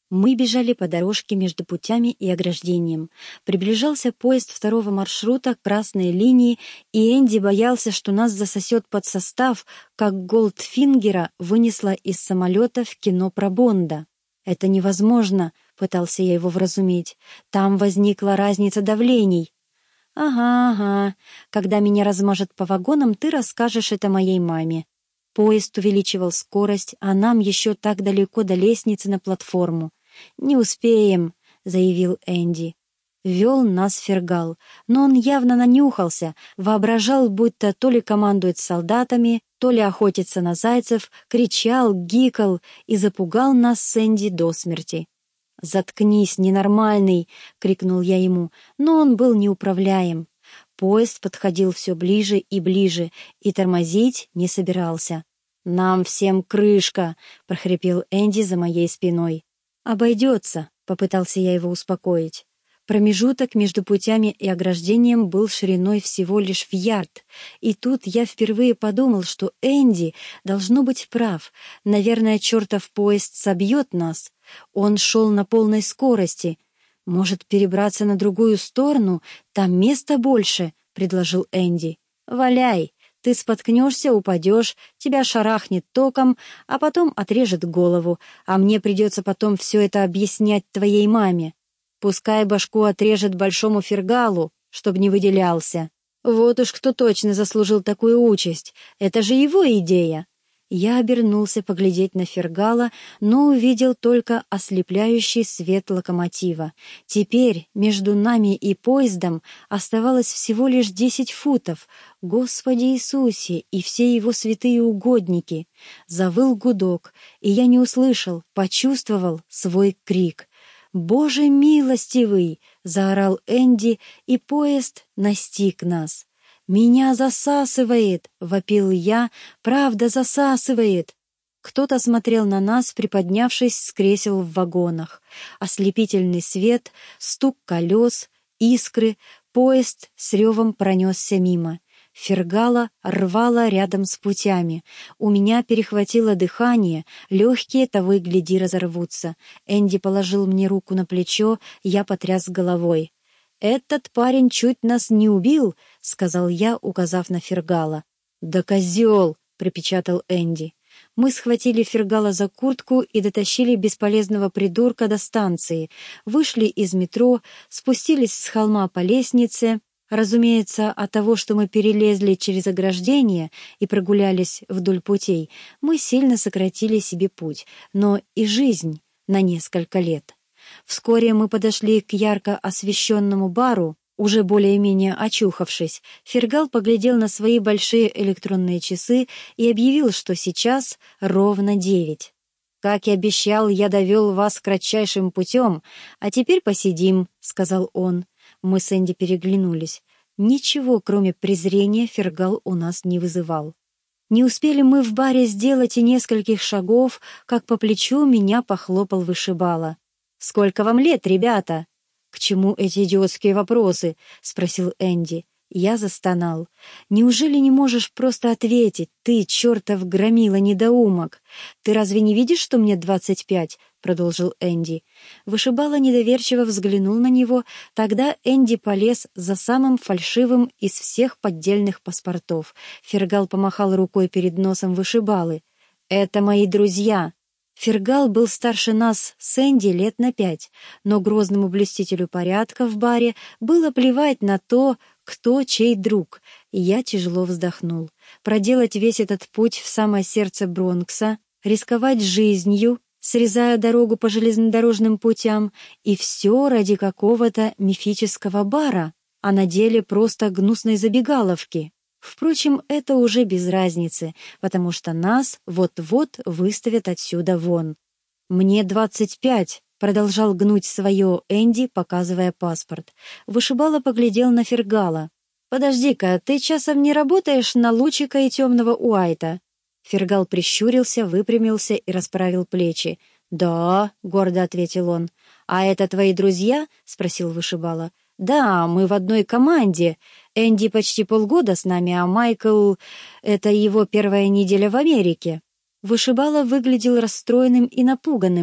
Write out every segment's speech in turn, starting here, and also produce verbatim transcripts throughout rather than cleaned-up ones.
Мы бежали по дорожке между путями и ограждением. Приближался поезд второго маршрута к красной линии, и Энди боялся, что нас засосет под состав, как Голдфингера вынесла из самолета в кино про Бонда. «Это невозможно», — пытался я его вразумить. «Там возникла разница давлений». «Ага, ага. Когда меня размажет по вагонам, ты расскажешь это моей маме». Поезд увеличивал скорость, а нам еще так далеко до лестницы на платформу. «Не успеем», — заявил Энди. Вел нас Фергал, но он явно нанюхался, воображал, будто то ли командует солдатами, то ли охотится на зайцев, кричал, гикал и запугал нас с Энди до смерти. «Заткнись, ненормальный!» — крикнул я ему, но он был неуправляем. Поезд подходил все ближе и ближе, и тормозить не собирался. «Нам всем крышка!» — прохрипел Энди за моей спиной. «Обойдется», — попытался я его успокоить. Промежуток между путями и ограждением был шириной всего лишь в ярд, и тут я впервые подумал, что Энди должно быть прав. Наверное, чертов поезд собьет нас. Он шел на полной скорости. «Может, перебраться на другую сторону? Там места больше», — предложил Энди. «Валяй! Ты споткнешься, упадешь, тебя шарахнет током, а потом отрежет голову, а мне придется потом все это объяснять твоей маме. Пускай башку отрежет большому Фергалу, чтоб не выделялся. Вот уж кто точно заслужил такую участь. Это же его идея». Я обернулся поглядеть на Фергала, но увидел только ослепляющий свет локомотива. Теперь между нами и поездом оставалось всего лишь десять футов. Господи Иисусе и все его святые угодники! Завыл гудок, и я не услышал, почувствовал свой крик. «Боже милостивый!» — заорал Энди, и поезд настиг нас. «Меня засасывает!» — вопил я. «Правда засасывает!» Кто-то смотрел на нас, приподнявшись с кресел в вагонах. Ослепительный свет, стук колес, искры, поезд с ревом пронесся мимо. Фергала рвала рядом с путями. У меня перехватило дыхание, легкие того и гляди разорвутся. Энди положил мне руку на плечо, я потряс головой. «Этот парень чуть нас не убил», — сказал я, указав на Фергала. «Да козел!» — припечатал Энди. Мы схватили Фергала за куртку и дотащили бесполезного придурка до станции, вышли из метро, спустились с холма по лестнице. Разумеется, от того, что мы перелезли через ограждение и прогулялись вдоль путей, мы сильно сократили себе путь, но и жизнь на несколько лет. Вскоре мы подошли к ярко освещенному бару, уже более-менее очухавшись. Фергал поглядел на свои большие электронные часы и объявил, что сейчас ровно девять. «Как и обещал, я довел вас кратчайшим путем, а теперь посидим», — сказал он. Мы с Энди переглянулись. Ничего, кроме презрения, Фергал у нас не вызывал. Не успели мы в баре сделать и нескольких шагов, как по плечу меня похлопал вышибала. «Сколько вам лет, ребята?» «К чему эти идиотские вопросы?» — спросил Энди. Я застонал. «Неужели не можешь просто ответить? Ты, чертов громила-недоумок! Ты разве не видишь, что мне двадцать пять?» — продолжил Энди. Вышибала недоверчиво взглянул на него. Тогда Энди полез за самым фальшивым из всех поддельных паспортов. Фергал помахал рукой перед носом вышибалы. «Это мои друзья!» Фергал был старше нас с Энди лет на пять, но грозному блюстителю порядка в баре было плевать на то, кто чей друг, и я тяжело вздохнул. Проделать весь этот путь в самое сердце Бронкса, рисковать жизнью, срезая дорогу по железнодорожным путям, и все ради какого-то мифического бара, а на деле просто гнусной забегаловки. Впрочем, это уже без разницы, потому что нас вот-вот выставят отсюда вон. «Мне двадцать пять», — продолжал гнуть свое Энди, показывая паспорт. Вышибала поглядел на Фергала. «Подожди-ка, ты часом не работаешь на Лучика и темного Уайта?» Фергал прищурился, выпрямился и расправил плечи. «Да», — гордо ответил он. «А это твои друзья?» — спросил Вышибала. «Да, мы в одной команде. Энди почти полгода с нами, а Майкл — это его первая неделя в Америке». Вышибала выглядел расстроенным и напуганным.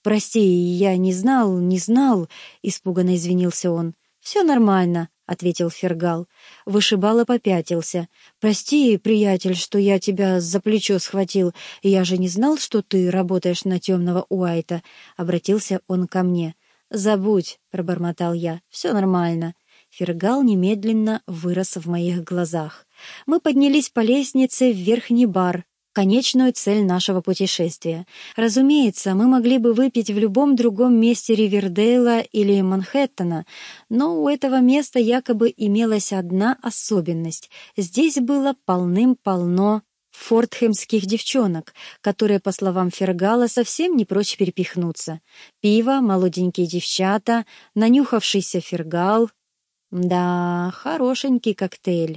«Прости, я не знал, не знал», — испуганно извинился он. «Все нормально», — ответил Фергал. Вышибала попятился. «Прости, приятель, что я тебя за плечо схватил. Я же не знал, что ты работаешь на темного Уайта», — обратился он ко мне. «Забудь», — пробормотал я, — «все нормально». Фергал немедленно вырос в моих глазах. Мы поднялись по лестнице в верхний бар, конечную цель нашего путешествия. Разумеется, мы могли бы выпить в любом другом месте Ривердейла или Манхэттена, но у этого места якобы имелась одна особенность. Здесь было полным-полно фортхэмских девчонок, которые, по словам Фергала, совсем не прочь перепихнуться. Пиво, молоденькие девчата, нанюхавшийся Фергал. Да, хорошенький коктейль.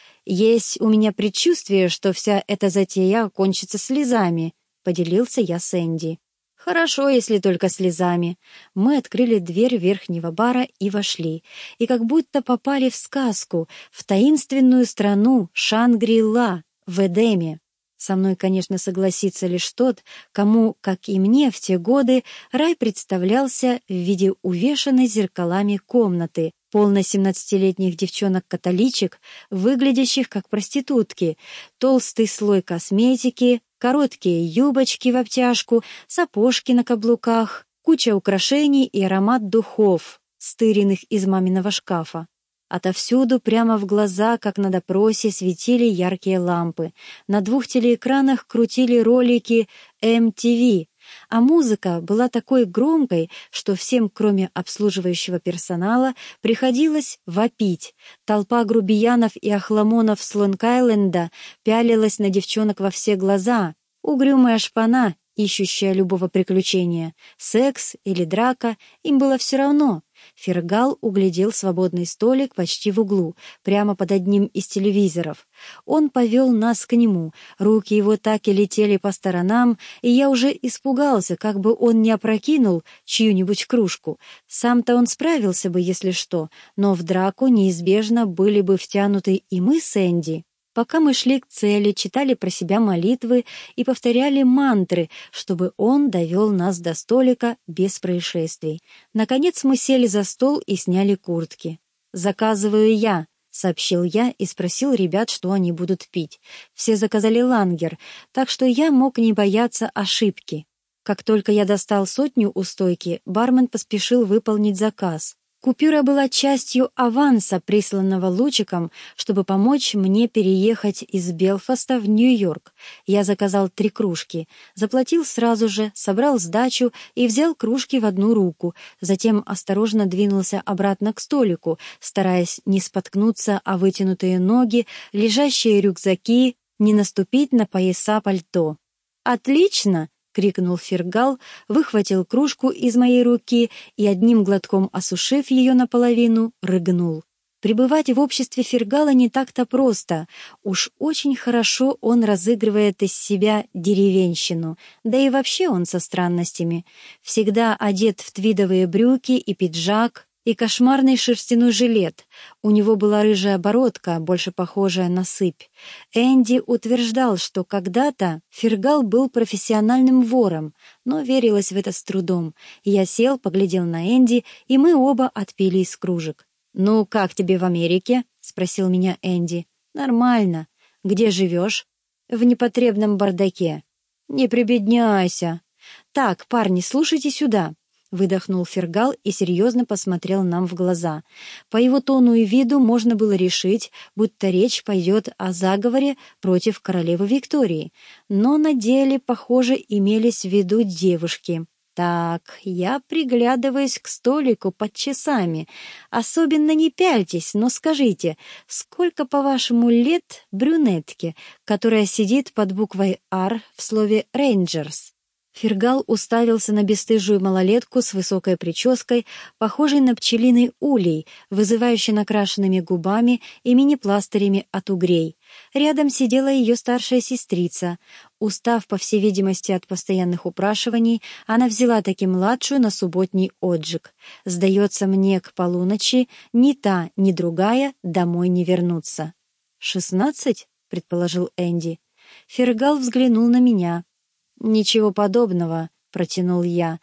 «Есть у меня предчувствие, что вся эта затея окончится слезами», — поделился я с Энди. «Хорошо, если только слезами». Мы открыли дверь верхнего бара и вошли, и как будто попали в сказку, в таинственную страну Шангри-Ла, в Эдеме. Со мной, конечно, согласится лишь тот, кому, как и мне в те годы, рай представлялся в виде увешанной зеркалами комнаты, полной семнадцатилетних девчонок-католичек, выглядящих как проститутки, толстый слой косметики, короткие юбочки в обтяжку, сапожки на каблуках, куча украшений и аромат духов, стыренных из маминого шкафа. Отовсюду прямо в глаза, как на допросе, светили яркие лампы. На двух телеэкранах крутили ролики эм ти ви, а музыка была такой громкой, что всем, кроме обслуживающего персонала, приходилось вопить. Толпа грубиянов и охламонов с Лонг-Айленда пялилась на девчонок во все глаза. Угрюмая шпана, ищущая любого приключения. Секс или драка, им было все равно. Фергал углядел свободный столик почти в углу, прямо под одним из телевизоров. Он повел нас к нему, руки его так и летели по сторонам, и я уже испугался, как бы он не опрокинул чью-нибудь кружку. Сам-то он справился бы, если что, но в драку неизбежно были бы втянуты и мы с Энди. Пока мы шли к цели, читали про себя молитвы и повторяли мантры, чтобы он довел нас до столика без происшествий. Наконец мы сели за стол и сняли куртки. «Заказываю я», — сообщил я и спросил ребят, что они будут пить. Все заказали лангер, так что я мог не бояться ошибки. Как только я достал сотню у стойки, бармен поспешил выполнить заказ. Купюра была частью аванса, присланного Лучиком, чтобы помочь мне переехать из Белфаста в Нью-Йорк. Я заказал три кружки, заплатил сразу же, собрал сдачу и взял кружки в одну руку, затем осторожно двинулся обратно к столику, стараясь не споткнуться о вытянутые ноги, лежащие рюкзаки, не наступить на пояса пальто. «Отлично!» — крикнул Фергал, выхватил кружку из моей руки и, одним глотком осушив ее наполовину, рыгнул. Пребывать в обществе Фергала не так-то просто. Уж очень хорошо он разыгрывает из себя деревенщину, да и вообще он со странностями. Всегда одет в твидовые брюки и пиджак, и кошмарный шерстяной жилет. У него была рыжая бородка, больше похожая на сыпь. Энди утверждал, что когда-то Фергал был профессиональным вором, но верилось в это с трудом. Я сел, поглядел на Энди, и мы оба отпили из кружек. «Ну, как тебе в Америке?» — спросил меня Энди. «Нормально. Где живешь?» «В непотребном бардаке». «Не прибедняйся». «Так, парни, слушайте сюда». Выдохнул Фергал и серьезно посмотрел нам в глаза. По его тону и виду можно было решить, будто речь пойдет о заговоре против королевы Виктории. Но на деле, похоже, имелись в виду девушки. Так, я приглядываюсь к столику под часами. Особенно не пяльтесь, но скажите, сколько, по-вашему, лет брюнетке, которая сидит под буквой «Р» в слове «Рейнджерс»? Фергал уставился на бесстыжую малолетку с высокой прической, похожей на пчелиный улей, вызывающе накрашенными губами и мини-пластырями от угрей. Рядом сидела ее старшая сестрица. Устав, по всей видимости, от постоянных упрашиваний, она взяла таки младшую на субботний отжиг. Сдается мне, к полуночи ни та, ни другая домой не вернутся. «Шестнадцать?» — предположил Энди. Фергал взглянул на меня. «Ничего подобного», — протянул я.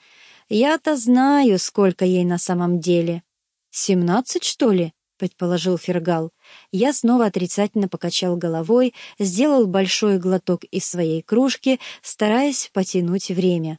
Я-то знаю, сколько ей на самом деле. «Семнадцать, что ли?» — предположил Фергал. Я снова отрицательно покачал головой, сделал большой глоток из своей кружки, стараясь потянуть время.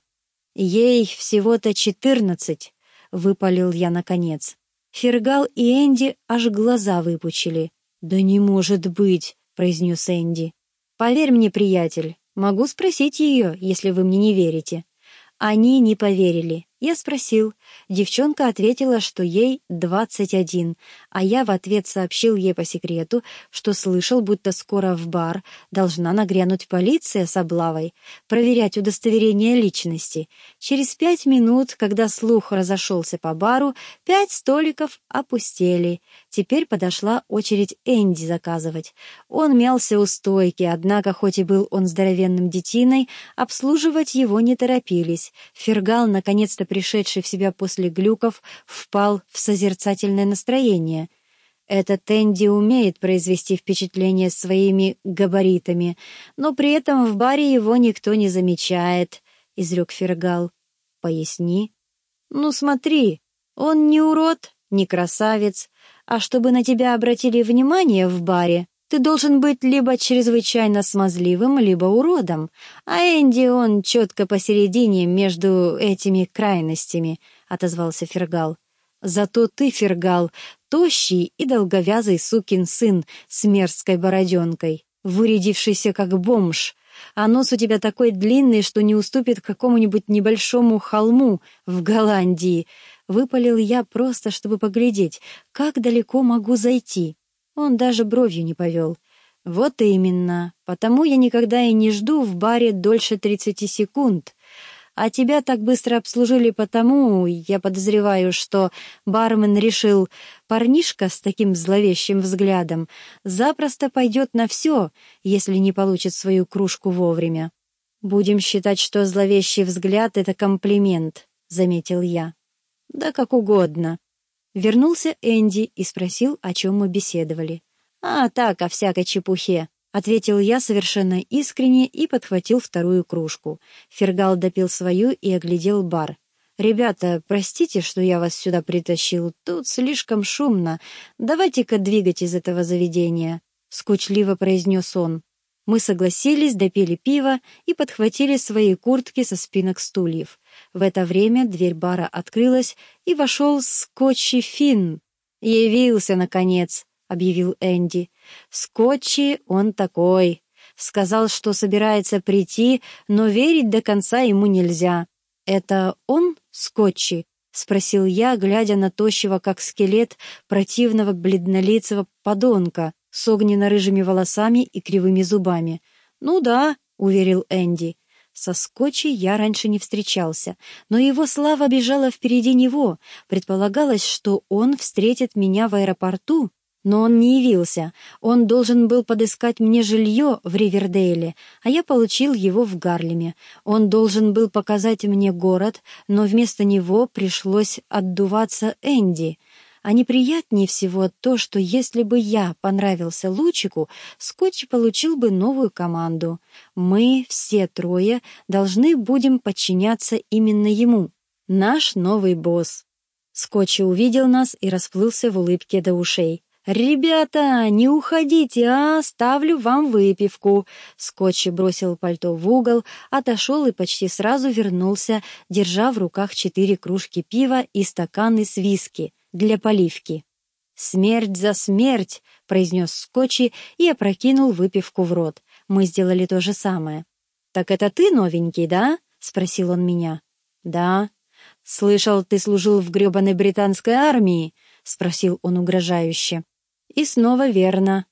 «Ей всего-то четырнадцать», — выпалил я наконец. Фергал и Энди аж глаза выпучили. «Да не может быть», — произнес Энди. «Поверь мне, приятель, могу спросить ее, если вы мне не верите». Они не поверили. Я спросил. Девчонка ответила, что ей двадцать один, а я в ответ сообщил ей по секрету, что слышал, будто скоро в бар должна нагрянуть полиция с облавой, проверять удостоверение личности. Через пять минут, когда слух разошелся по бару, пять столиков опустели. Теперь подошла очередь Энди заказывать. Он мялся у стойки, однако, хоть и был он здоровенным детиной, обслуживать его не торопились. Фергал, наконец-то пришедший в себя после глюков, впал в созерцательное настроение. Этот Энди умеет произвести впечатление своими габаритами, но при этом в баре его никто не замечает, — изрек Фергал. Поясни. Ну смотри, он не урод, не красавец, а чтобы на тебя обратили внимание в баре, ты должен быть либо чрезвычайно смазливым, либо уродом, а Энди он четко посередине между этими крайностями, — отозвался Фергал. Зато ты, Фергал, тощий и долговязый сукин сын с мерзкой бороденкой, вырядившийся как бомж, а нос у тебя такой длинный, что не уступит какому-нибудь небольшому холму в Голландии. Выпалил я просто, чтобы поглядеть, как далеко могу зайти. Он даже бровью не повел. Вот именно, потому я никогда и не жду в баре дольше тридцати секунд. А тебя так быстро обслужили потому, я подозреваю, что бармен решил, парнишка с таким зловещим взглядом запросто пойдет на все, если не получит свою кружку вовремя. Будем считать, что зловещий взгляд — это комплимент, — заметил я. Да как угодно. Вернулся Энди и спросил, о чем мы беседовали. «А, так, о всякой чепухе», — ответил я совершенно искренне и подхватил вторую кружку. Фергал допил свою и оглядел бар. «Ребята, простите, что я вас сюда притащил. Тут слишком шумно. Давайте-ка двигать из этого заведения», — скучливо произнес он. Мы согласились, допили пиво и подхватили свои куртки со спинок стульев. В это время дверь бара открылась, и вошел Скотчи Финн. «Явился, наконец», — объявил Энди. «Скотчи он такой. Сказал, что собирается прийти, но верить до конца ему нельзя». «Это он, Скотчи?» — спросил я, глядя на тощего, как скелет, противного бледнолицего подонка с огненно-рыжими волосами и кривыми зубами. «Ну да», — уверил Энди. Со Скотчи я раньше не встречался, но его слава бежала впереди него. Предполагалось, что он встретит меня в аэропорту, но он не явился. Он должен был подыскать мне жилье в Ривердейле, а я получил его в Гарлеме. Он должен был показать мне город, но вместо него пришлось отдуваться Энди. А неприятнее всего то, что если бы я понравился Лучику, Скотч получил бы новую команду. Мы, все трое, должны будем подчиняться именно ему. Наш новый босс. Скотч увидел нас и расплылся в улыбке до ушей. «Ребята, не уходите, а ставлю вам выпивку». Скотч бросил пальто в угол, отошел и почти сразу вернулся, держа в руках четыре кружки пива и стаканы с виски для поливки. «Смерть за смерть!» — произнес Скотчи и опрокинул выпивку в рот. Мы сделали то же самое. «Так это ты новенький, да?» — спросил он меня. «Да». «Слышал, ты служил в гребаной британской армии?» — спросил он угрожающе. И снова верно.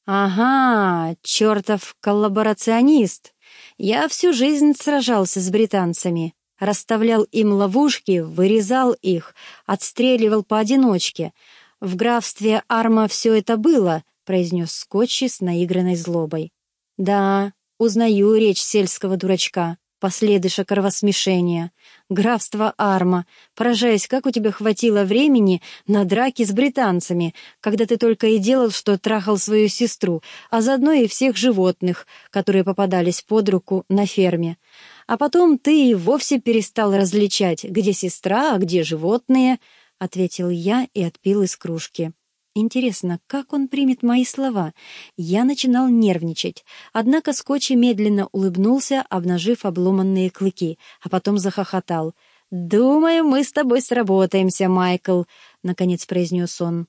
«Ага, чертов коллаборационист. Я всю жизнь сражался с британцами. Расставлял им ловушки, вырезал их, отстреливал поодиночке. В графстве Арма все это было», — произнес Скотчи с наигранной злобой. «Да, узнаю речь сельского дурачка», — последыша кровосмешения. Графство Арма. Поражаюсь, как у тебя хватило времени на драки с британцами, когда ты только и делал, что трахал свою сестру, а заодно и всех животных, которые попадались под руку на ферме. А потом ты и вовсе перестал различать, где сестра, а где животные, — ответил я и отпил из кружки. Интересно, как он примет мои слова? Я начинал нервничать, однако Скотчи медленно улыбнулся, обнажив обломанные клыки, а потом захохотал. «Думаю, мы с тобой сработаемся, Майкл», — наконец произнес он.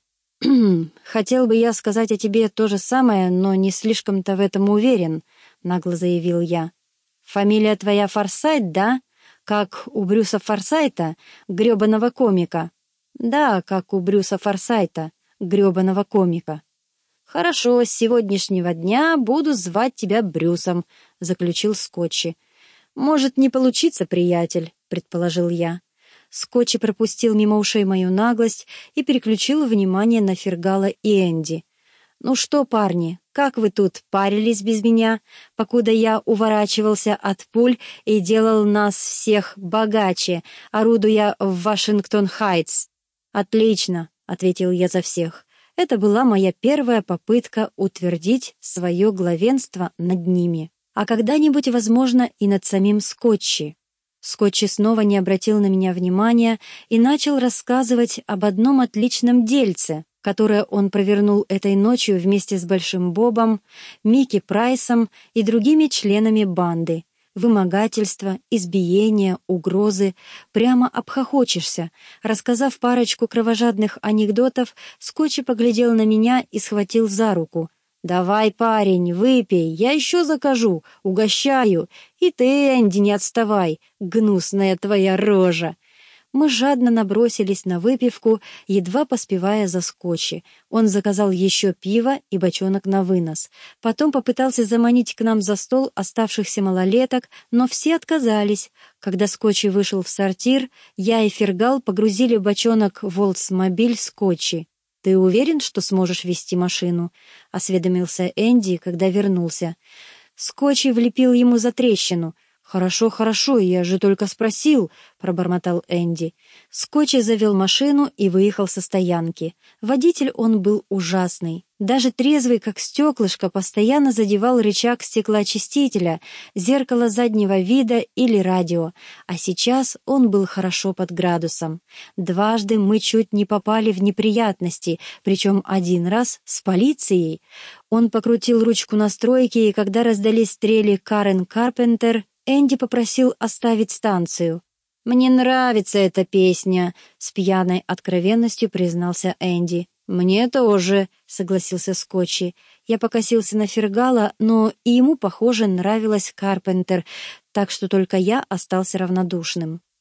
«Хотел бы я сказать о тебе то же самое, но не слишком-то в этом уверен», — нагло заявил я. «Фамилия твоя Форсайт, да? Как у Брюса Форсайта, грёбаного комика?» «Да, как у Брюса Форсайта, грёбаного комика». «Хорошо, с сегодняшнего дня буду звать тебя Брюсом», — заключил Скотчи. «Может не получиться, приятель», — предположил я. Скотчи пропустил мимо ушей мою наглость и переключил внимание на Фергала и Энди. «Ну что, парни, как вы тут парились без меня, покуда я уворачивался от пуль и делал нас всех богаче, орудуя в Вашингтон-Хайтс?» «Отлично», — ответил я за всех. Это была моя первая попытка утвердить свое главенство над ними. А когда-нибудь, возможно, и над самим Скотчи. Скотчи снова не обратил на меня внимания и начал рассказывать об одном отличном дельце, которое он провернул этой ночью вместе с Большим Бобом, Микки Прайсом и другими членами банды. Вымогательство, избиение, угрозы. Прямо обхохочешься. Рассказав парочку кровожадных анекдотов, Скотчи поглядел на меня и схватил за руку. «Давай, парень, выпей, я еще закажу, угощаю. И ты, Энди, не отставай, гнусная твоя рожа». Мы жадно набросились на выпивку, едва поспевая за Скотчи. Он заказал еще пиво и бочонок на вынос. Потом попытался заманить к нам за стол оставшихся малолеток, но все отказались. Когда Скотчи вышел в сортир, я и Фергал погрузили бочонок в Олдсмобиль Скотчи. «Ты уверен, что сможешь вести машину?» — осведомился Энди, когда вернулся. Скотчи влепил ему за трещину. «Хорошо, хорошо, я же только спросил», — пробормотал Энди. Скотчи завел машину и выехал со стоянки. Водитель он был ужасный. Даже трезвый, как стеклышко, постоянно задевал рычаг стеклоочистителя, зеркало заднего вида или радио. А сейчас он был хорошо под градусом. Дважды мы чуть не попали в неприятности, причем один раз с полицией. Он покрутил ручку настройки, и когда раздались стрели Карен Карпентер, Энди попросил оставить станцию. «Мне нравится эта песня», — с пьяной откровенностью признался Энди. «Мне тоже», — согласился Скотчи. Я покосился на Фергала, но и ему, похоже, нравилась Карпентер, так что только я остался равнодушным.